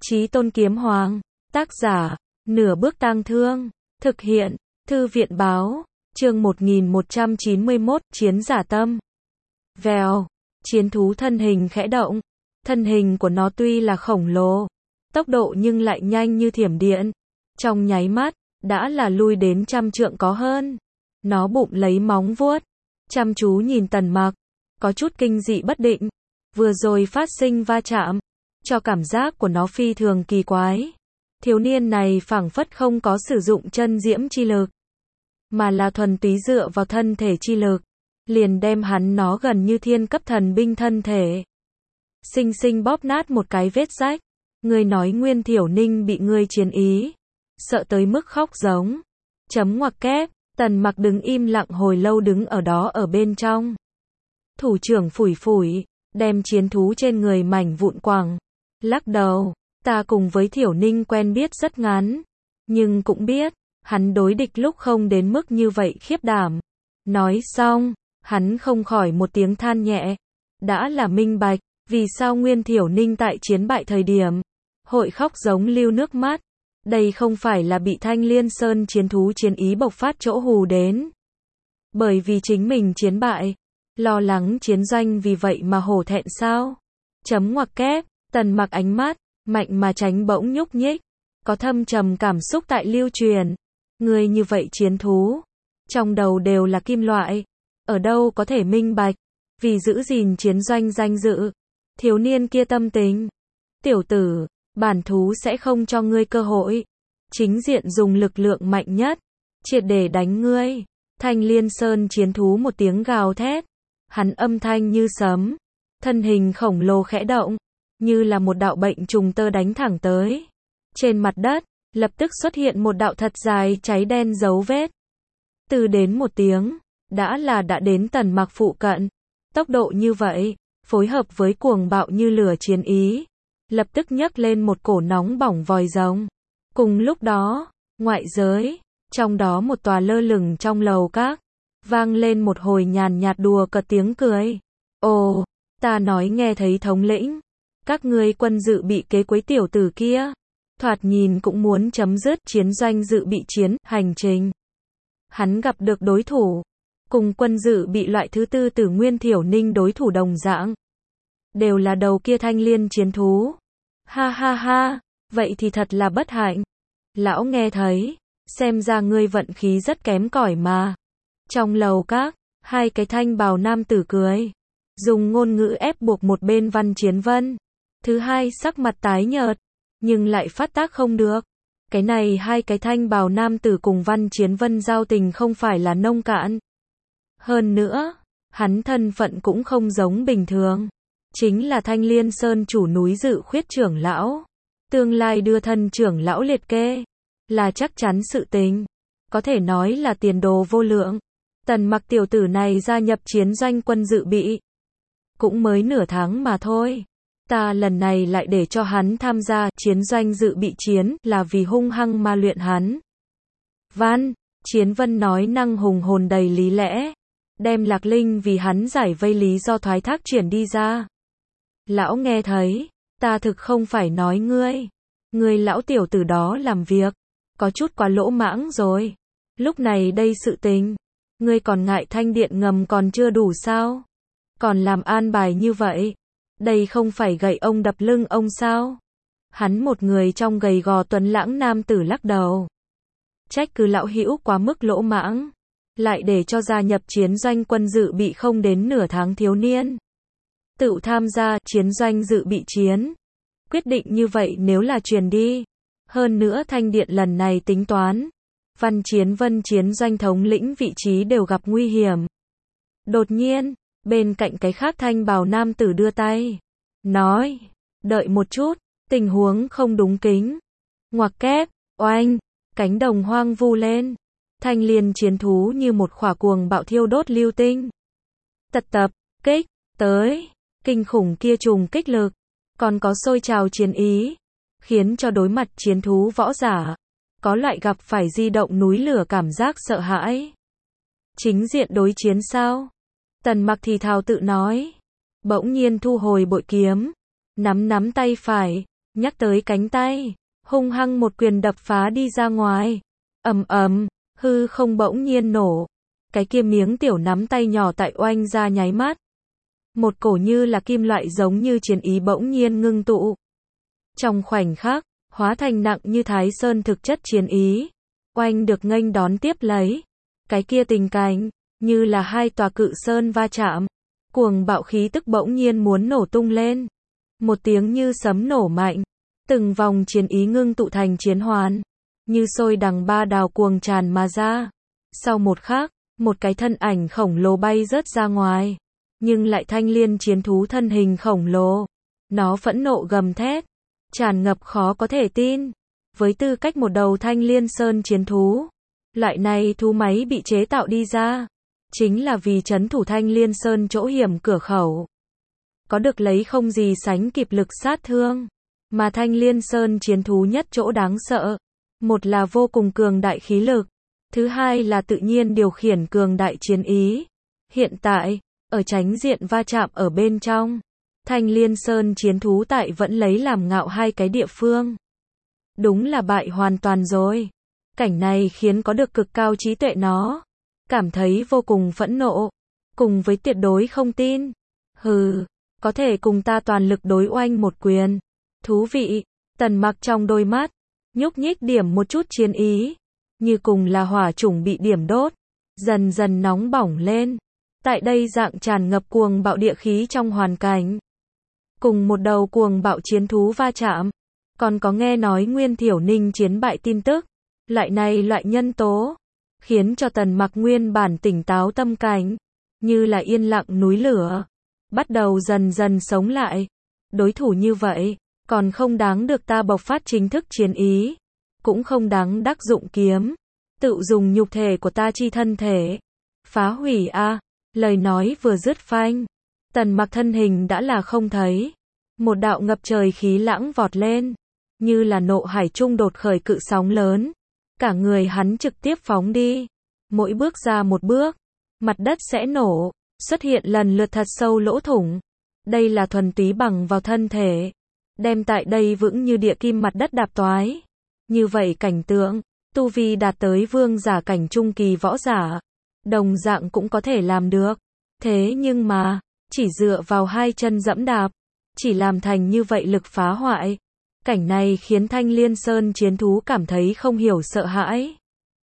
Chí Tôn Kiếm Hoàng, tác giả, Nửa Bước Tang Thương, thực hiện, Thư viện báo, chương 1191, Chiến Giả Tâm. Vèo, chiến thú thân hình khẽ động, thân hình của nó tuy là khổng lồ, tốc độ nhưng lại nhanh như thiểm điện. Trong nháy mắt, đã là lui đến 100 trượng có hơn. Nó bụng lấy móng vuốt, chăm chú nhìn Tần Mặc, có chút kinh dị bất định. Vừa rồi phát sinh va chạm, cho cảm giác của nó phi thường kỳ quái. Thiếu niên này phảng phất không có sử dụng chân diễm chi lực, mà là thuần túy dựa vào thân thể chi lực, liền đem nó gần như thiên cấp thần binh thân thể xinh xinh bóp nát một cái vết rách. Ngươi nói Nguyên Thiểu Ninh bị ngươi chiến ý sợ tới mức khóc giống. Chấm ngoặc kép. Tần Mặc đứng im lặng hồi lâu, đứng ở đó ở bên trong. Thủ trưởng phủi phủi, đem chiến thú trên người mảnh vụn quẳng, lắc đầu. Ta cùng với Thiểu Ninh quen biết rất ngắn, nhưng cũng biết, hắn đối địch lúc không đến mức như vậy khiếp đảm. Nói xong, hắn không khỏi một tiếng than nhẹ. Đã là minh bạch, vì sao Nguyên Thiểu Ninh tại chiến bại thời điểm, hội khóc giống lưu nước mắt. Đây không phải là bị Thanh Liên Sơn chiến thú chiến ý bộc phát chỗ hù đến. Bởi vì chính mình chiến bại, lo lắng chiến doanh vì vậy mà hổ thẹn sao? Chấm ngoặc kép. Tần Mặc ánh mắt mạnh mà tránh bỗng nhúc nhích, có thâm trầm cảm xúc tại lưu truyền. Người như vậy chiến thú, trong đầu đều là kim loại, ở đâu có thể minh bạch, vì giữ gìn chiến doanh danh dự. Thiếu niên kia tâm tình, tiểu tử, bản thú sẽ không cho ngươi cơ hội, chính diện dùng lực lượng mạnh nhất, triệt để đánh ngươi. Thanh Liên Sơn chiến thú một tiếng gào thét, hắn âm thanh như sấm, thân hình khổng lồ khẽ động, như là một đạo bệnh trùng tơ đánh thẳng tới. Trên mặt đất, lập tức xuất hiện một đạo thật dài cháy đen dấu vết. Từ đến một tiếng, đã đến Tần Mặc phụ cận. Tốc độ như vậy, phối hợp với cuồng bạo như lửa chiến ý, lập tức nhấc lên một cổ nóng bỏng vòi rồng. Cùng lúc đó, ngoại giới, trong đó một tòa lơ lửng trong lầu các, vang lên một hồi nhàn nhạt đùa cợt tiếng cười. Ồ, ta nói nghe thấy thống lĩnh, các ngươi quân dự bị kế quấy tiểu tử kia, thoạt nhìn cũng muốn chấm dứt chiến doanh dự bị chiến hành trình. Hắn gặp được đối thủ, cùng quân dự bị loại thứ tư từ Nguyên Thiểu Ninh đối thủ đồng dạng, đều là đầu kia thanh liên chiến thú. Ha ha ha, vậy thì thật là bất hạnh. Lão nghe thấy, xem ra ngươi vận khí rất kém cỏi mà. Trong lầu các, hai cái thanh bào nam tử cười, dùng ngôn ngữ ép buộc một bên Văn Chiến Vân. Thứ hai sắc mặt tái nhợt, nhưng lại phát tác không được. Cái này hai cái thanh bào nam tử cùng Văn Chiến Vân giao tình không phải là nông cạn. Hơn nữa, hắn thân phận cũng không giống bình thường. Chính là Thanh Liên Sơn chủ núi Dự Khuyết trưởng lão. Tương lai đưa thân trưởng lão liệt kê, là chắc chắn sự tình. Có thể nói là tiền đồ vô lượng. Tần Mặc tiểu tử này gia nhập chiến doanh quân dự bị, cũng mới nửa tháng mà thôi. Ta lần này lại để cho hắn tham gia chiến doanh dự bị chiến là vì hung hăng ma luyện hắn. Văn Chiến Vân nói năng hùng hồn đầy lý lẽ, đem Lạc Linh vì hắn giải vây lý do thoái thác chuyển đi ra. Lão nghe thấy, ta thực không phải nói ngươi lão tiểu tử đó làm việc, có chút quá lỗ mãng rồi. Lúc này đây sự tình, ngươi còn ngại thanh điện ngầm còn chưa đủ sao? Còn làm an bài như vậy, đây không phải gậy ông đập lưng ông sao? Hắn một người trong gầy gò tuấn lãng nam tử lắc đầu. Trách cứ lão hữu quá mức lỗ mãng, lại để cho gia nhập chiến doanh quân dự bị không đến nửa tháng thiếu niên tự tham gia chiến doanh dự bị chiến. Quyết định như vậy nếu là truyền đi, hơn nữa thanh điện lần này tính toán, Văn Chiến Vân chiến doanh thống lĩnh vị trí đều gặp nguy hiểm. Đột nhiên, bên cạnh cái khác thanh bào nam tử đưa tay, nói, đợi một chút, tình huống không đúng kính. Ngoặc kép, oanh, cánh đồng hoang vu lên. Thanh liên chiến thú như một khỏa cuồng bạo thiêu đốt lưu tinh. Tập kích, tới, kinh khủng kia trùng kích lực, còn có sôi trào chiến ý, khiến cho đối mặt chiến thú võ giả, có loại gặp phải di động núi lửa cảm giác sợ hãi. Chính diện đối chiến sao? Tần Mặc thì thào tự nói, bỗng nhiên thu hồi bội kiếm, nắm tay phải, nhắc tới cánh tay, hung hăng một quyền đập phá đi ra ngoài. Ầm ầm, hư không bỗng nhiên nổ. Cái kia miếng tiểu nắm tay nhỏ tại oanh ra nháy mắt. Một cổ như là kim loại giống như chiến ý bỗng nhiên ngưng tụ. Trong khoảnh khắc, hóa thành nặng như Thái Sơn thực chất chiến ý. Oanh được nghênh đón tiếp lấy. Cái kia tình cảnh, như là hai tòa cự sơn va chạm. Cuồng bạo khí tức bỗng nhiên muốn nổ tung lên. Một tiếng như sấm nổ mạnh. Từng vòng chiến ý ngưng tụ thành chiến hoàn. Như sôi đằng ba đào cuồng tràn mà ra. Sau một khắc, một cái thân ảnh khổng lồ bay rớt ra ngoài. Nhưng lại thanh liên chiến thú thân hình khổng lồ. Nó phẫn nộ gầm thét. Tràn ngập khó có thể tin. Với tư cách một đầu thanh liên sơn chiến thú. Loại này thú máy bị chế tạo đi ra. Chính là vì trấn thủ thanh liên sơn chỗ hiểm cửa khẩu. Có được lấy không gì sánh kịp lực sát thương. Mà thanh liên sơn chiến thú nhất chỗ đáng sợ. Một là vô cùng cường đại khí lực. Thứ hai là tự nhiên điều khiển cường đại chiến ý. Hiện tại, ở tránh diện va chạm ở bên trong. Thanh liên sơn chiến thú tại vẫn lấy làm ngạo hai cái địa phương. Đúng là bại hoàn toàn rồi. Cảnh này khiến có được cực cao trí tuệ nó. Cảm thấy vô cùng phẫn nộ. Cùng với tuyệt đối không tin. Hừ, có thể cùng ta toàn lực đối oanh một quyền. Thú vị, Tần Mặc trong đôi mắt. Nhúc nhích điểm một chút chiến ý. Như cùng là hỏa chủng bị điểm đốt. Dần dần nóng bỏng lên. Tại đây dạng tràn ngập cuồng bạo địa khí trong hoàn cảnh. Cùng một đầu cuồng bạo chiến thú va chạm. Còn có nghe nói Nguyên Thiểu Ninh chiến bại tin tức. Loại này loại nhân tố. Khiến cho Tần Mặc nguyên bản tỉnh táo tâm cảnh. Như là yên lặng núi lửa. Bắt đầu dần dần sống lại. Đối thủ như vậy. Còn không đáng được ta bộc phát chính thức chiến ý. Cũng không đáng đắc dụng kiếm. Tự dùng nhục thể của ta chi thân thể. Phá hủy a. Lời nói vừa dứt phanh. Tần Mặc thân hình đã là không thấy. Một đạo ngập trời khí lãng vọt lên. Như là nộ hải trung đột khởi cự sóng lớn. Cả người hắn trực tiếp phóng đi. Mỗi bước ra một bước. Mặt đất sẽ nổ. Xuất hiện lần lượt thật sâu lỗ thủng. Đây là thuần túy bằng vào thân thể. Đem tại đây vững như địa kim mặt đất đạp toái. Như vậy cảnh tượng. Tu vi đạt tới vương giả cảnh trung kỳ võ giả. Đồng dạng cũng có thể làm được. Thế nhưng mà. Chỉ dựa vào hai chân dẫm đạp. Chỉ làm thành như vậy lực phá hoại. Cảnh này khiến Thanh Liên Sơn chiến thú cảm thấy không hiểu sợ hãi.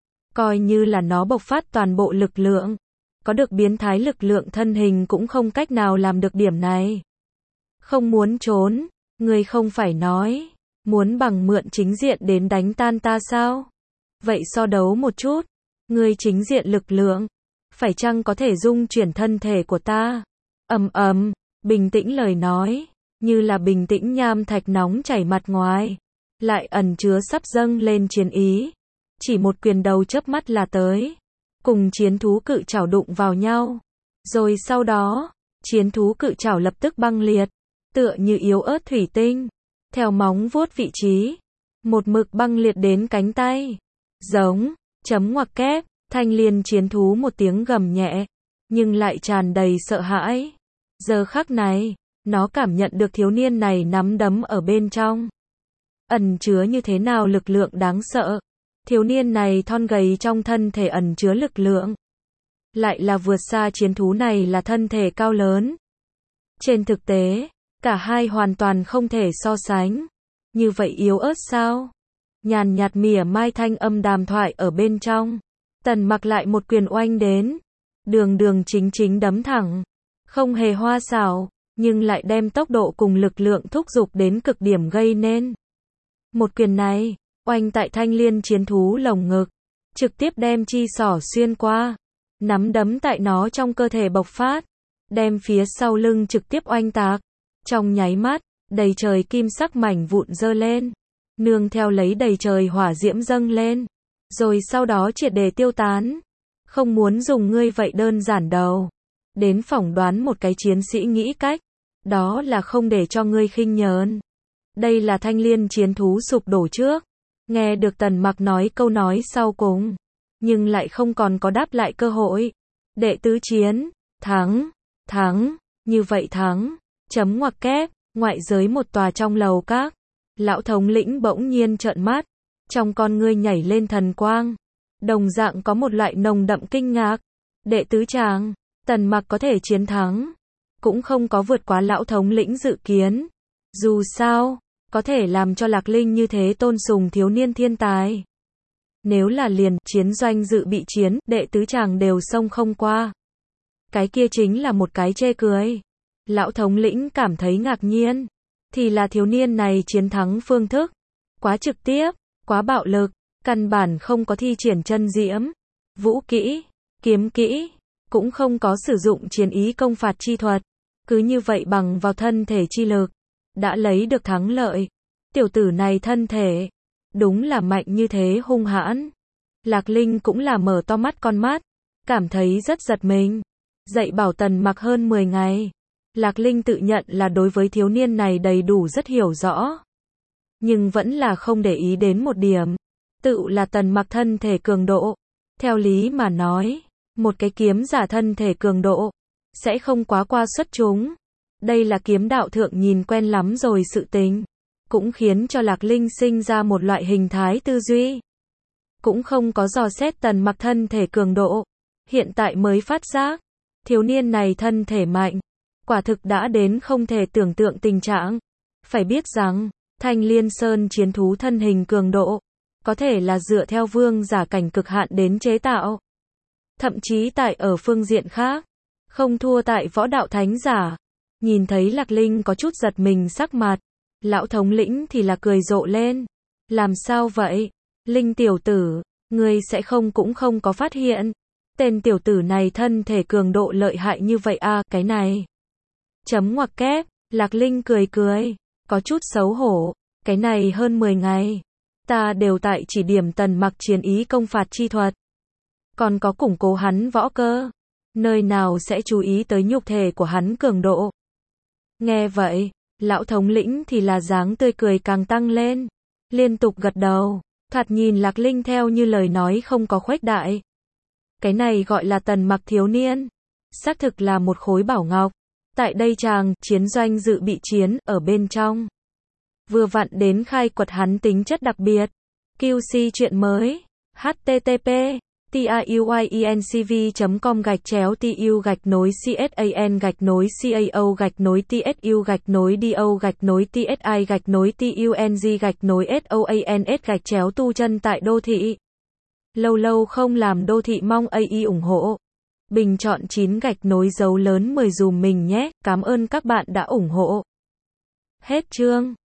Coi như là nó bộc phát toàn bộ lực lượng. Có được biến thái lực lượng thân hình cũng không cách nào làm được điểm này. Không muốn trốn. Ngươi không phải nói. Muốn bằng mượn chính diện đến đánh tan ta sao? Vậy so đấu một chút. Ngươi chính diện lực lượng. Phải chăng có thể dung chuyển thân thể của ta? Ầm ầm, bình tĩnh lời nói. Như là bình tĩnh nham thạch nóng chảy mặt ngoài. Lại ẩn chứa sắp dâng lên chiến ý. Chỉ một quyền đầu chớp mắt là tới. Cùng chiến thú cự chảo đụng vào nhau. Rồi sau đó, chiến thú cự chảo lập tức băng liệt. Tựa như yếu ớt thủy tinh. Theo móng vuốt vị trí. Một mực băng liệt đến cánh tay. Giống, chấm ngoặc kép, Thanh Liên chiến thú một tiếng gầm nhẹ. Nhưng lại tràn đầy sợ hãi. Giờ khắc này, nó cảm nhận được thiếu niên này nắm đấm ở bên trong. Ẩn chứa như thế nào lực lượng đáng sợ. Thiếu niên này thon gầy trong thân thể ẩn chứa lực lượng. Lại là vượt xa chiến thú này là thân thể cao lớn. Trên thực tế, cả hai hoàn toàn không thể so sánh. Như vậy yếu ớt sao? Nhàn nhạt mỉa mai thanh âm đàm thoại ở bên trong. Tần Mặc lại một quyền oanh đến. Đường đường chính chính đấm thẳng. Không hề hoa xảo, nhưng lại đem tốc độ cùng lực lượng thúc giục đến cực điểm gây nên. Một quyền này, oanh tại Thanh Liên chiến thú lồng ngực. Trực tiếp đem chi xỏ xuyên qua. Nắm đấm tại nó trong cơ thể bộc phát. Đem phía sau lưng trực tiếp oanh tạc. Trong nháy mắt, đầy trời kim sắc mảnh vụn dơ lên. Nương theo lấy đầy trời hỏa diễm dâng lên. Rồi sau đó triệt để tiêu tán. Không muốn dùng ngươi vậy đơn giản đâu. Đến phỏng đoán một cái chiến sĩ nghĩ cách. Đó là không để cho ngươi khinh nhờn. Đây là Thanh Liên chiến thú sụp đổ trước. Nghe được Tần Mặc nói câu nói sau cùng. Nhưng lại không còn có đáp lại cơ hội. Đệ tứ chiến. Thắng. Như vậy thắng. Chấm ngoặc kép. Ngoại giới một tòa trong lầu các. Lão thống lĩnh bỗng nhiên trợn mắt, trong con ngươi nhảy lên thần quang, đồng dạng có một loại nồng đậm kinh ngạc. Đệ tứ tràng, Tần Mặc có thể chiến thắng, cũng không có vượt quá lão thống lĩnh dự kiến. Dù sao, có thể làm cho Lạc Linh như thế tôn sùng thiếu niên thiên tài. Nếu là liền chiến doanh dự bị chiến, đệ tứ tràng đều xông không qua. Cái kia chính là một cái chê cười. Lão thống lĩnh cảm thấy ngạc nhiên, thì là thiếu niên này chiến thắng phương thức quá trực tiếp, quá bạo lực, căn bản không có thi triển chân diễm, vũ kỹ, kiếm kỹ, cũng không có sử dụng chiến ý công phạt chi thuật, cứ như vậy bằng vào thân thể chi lực, đã lấy được thắng lợi. Tiểu tử này thân thể, đúng là mạnh như thế hung hãn. Lạc Linh cũng là mở to mắt con mắt, cảm thấy rất giật mình. Dạy bảo Tần Mặc hơn 10 ngày. Lạc Linh tự nhận là đối với thiếu niên này đầy đủ rất hiểu rõ. Nhưng vẫn là không để ý đến một điểm. Tự là Tần Mặc thân thể cường độ. Theo lý mà nói, một cái kiếm giả thân thể cường độ, sẽ không quá qua xuất chúng. Đây là kiếm đạo thượng nhìn quen lắm rồi sự tình. Cũng khiến cho Lạc Linh sinh ra một loại hình thái tư duy. Cũng không có dò xét Tần Mặc thân thể cường độ. Hiện tại mới phát giác, thiếu niên này thân thể mạnh, quả thực đã đến không thể tưởng tượng tình trạng. Phải biết rằng, Thanh Liên Sơn chiến thú thân hình cường độ, có thể là dựa theo vương giả cảnh cực hạn đến chế tạo. Thậm chí tại ở phương diện khác, không thua tại võ đạo thánh giả. Nhìn thấy Lạc Linh có chút giật mình sắc mặt, lão thống lĩnh thì là cười rộ lên. Làm sao vậy? Linh tiểu tử, ngươi sẽ không cũng không có phát hiện. Tên tiểu tử này thân thể cường độ lợi hại như vậy à, cái này. Chấm ngoặc kép, Lạc Linh cười cười, có chút xấu hổ, cái này hơn 10 ngày. Ta đều tại chỉ điểm Tần Mặc chiến ý công phạt chi thuật. Còn có củng cố hắn võ cơ. Nơi nào sẽ chú ý tới nhục thể của hắn cường độ. Nghe vậy, lão thống lĩnh thì là dáng tươi cười càng tăng lên. Liên tục gật đầu, thoạt nhìn Lạc Linh theo như lời nói không có khuếch đại. Cái này gọi là Tần Mặc thiếu niên. Xác thực là một khối bảo ngọc. Tại đây chàng, chiến doanh dự bị chiến, ở bên trong. Vừa vặn đến khai quật hắn tính chất đặc biệt. QC chuyện mới. http tuyuiencv.com/tsu-tsuc/tung-tsi-tung-tu chân tại đô thị. Lâu lâu không làm đô thị mong AI ủng hộ. Bình chọn 9 gạch nối dấu lớn 10 dùm mình nhé. Cảm ơn các bạn đã ủng hộ. Hết chương.